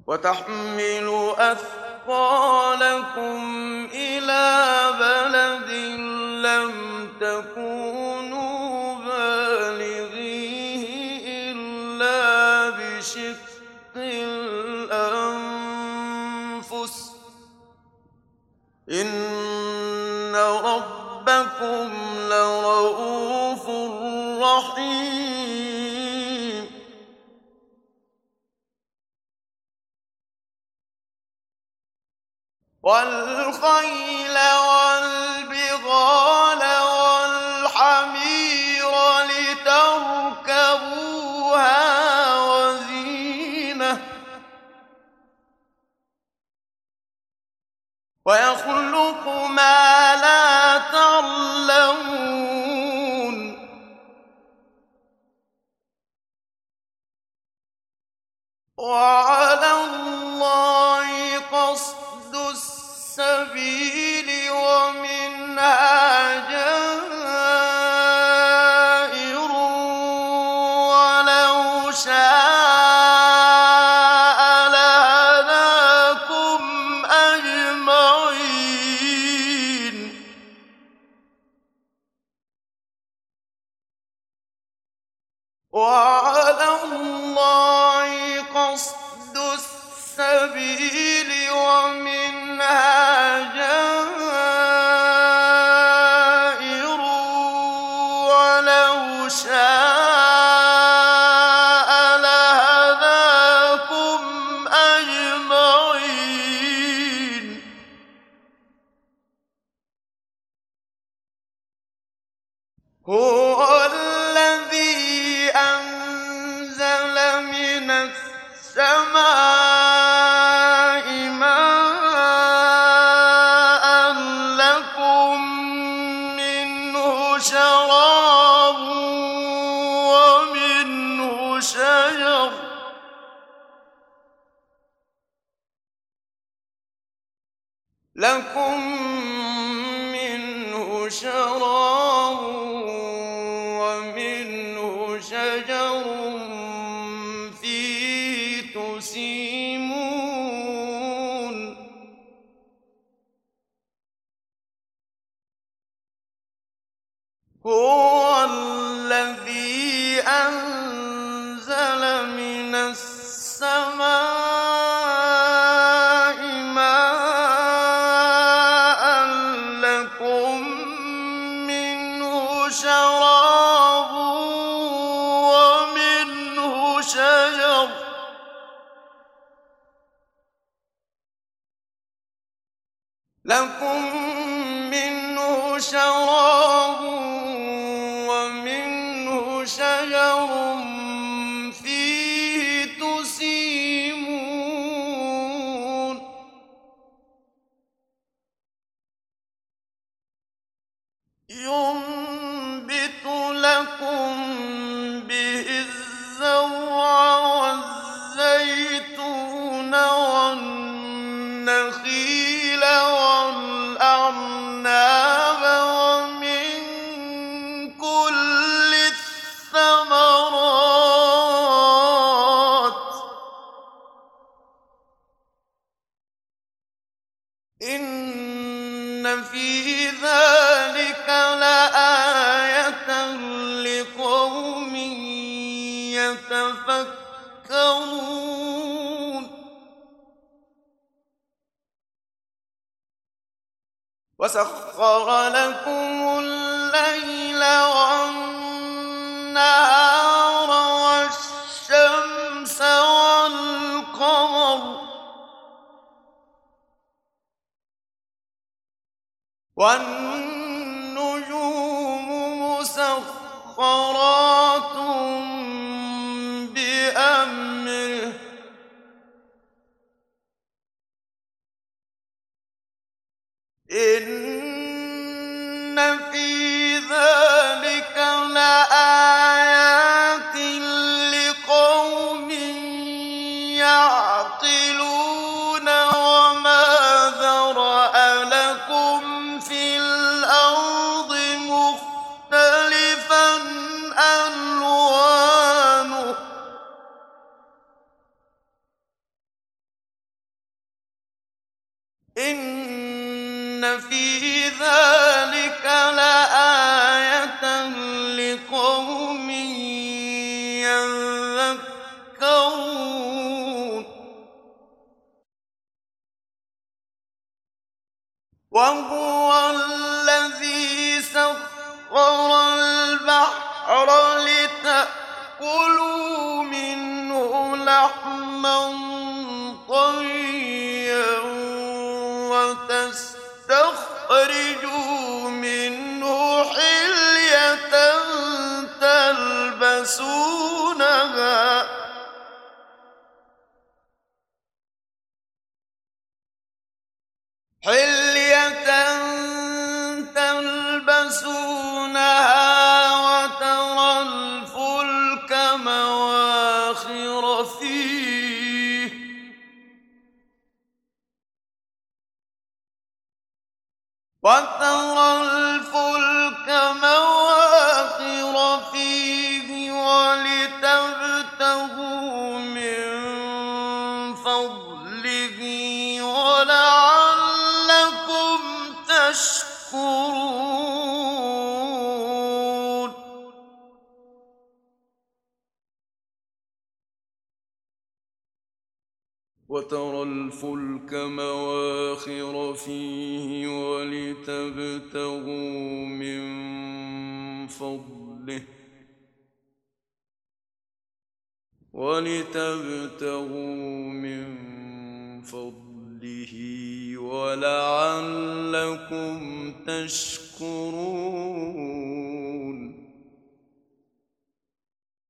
وتحمل أثقالكم إلى بلد لم تكونوا بالغيه إلا بشق الأنفس إن ربكم لرءوف رحيم والخيل والبغال والحمير لتركبوها وزينة ويخلق ما لا تعلمون وعلى الله قصد السبيل ومنها جائر ولو شاء لهداكم أجمعين وعلى الله قصد السبيل ومنها جائر ولو شاء لهداكم أجمعين هو الذي أنزل من السماء ماء لكم منه شراب ومنه شجر لكم منه شراب ومنه شجر فيه تسيمون هو الذي أنزل من السماء ماء لكم منه شراب ومنه شجر لكم منه شراب ومنه شجر فيه تسيمون ينبت لكم به الزرع والزيتون والنخيل والأعناب ومن كل الثمرات إن في ذلك لآية لقوم يتفكرون وسخر لكم الليل والنهار والشمس والقمر والنجوم مسخرات بأمره إن في ذلك لآيات لقوم يعقلون وما ذرأ لكم في الأرض مختلفا ألوانه إن في ذلك لآية لقوم يذكرون وهو الذي سخر البحر لتأكلوا منه لحما طريا وتستخرجوا منه حلية تلبسونها وترى الفلك مواخر فيه ولتبتغوا من فضله ولعلكم تشكرون وترى الفلك مواخر فيه ولتبتغوا من فضله ولعلكم تشكرون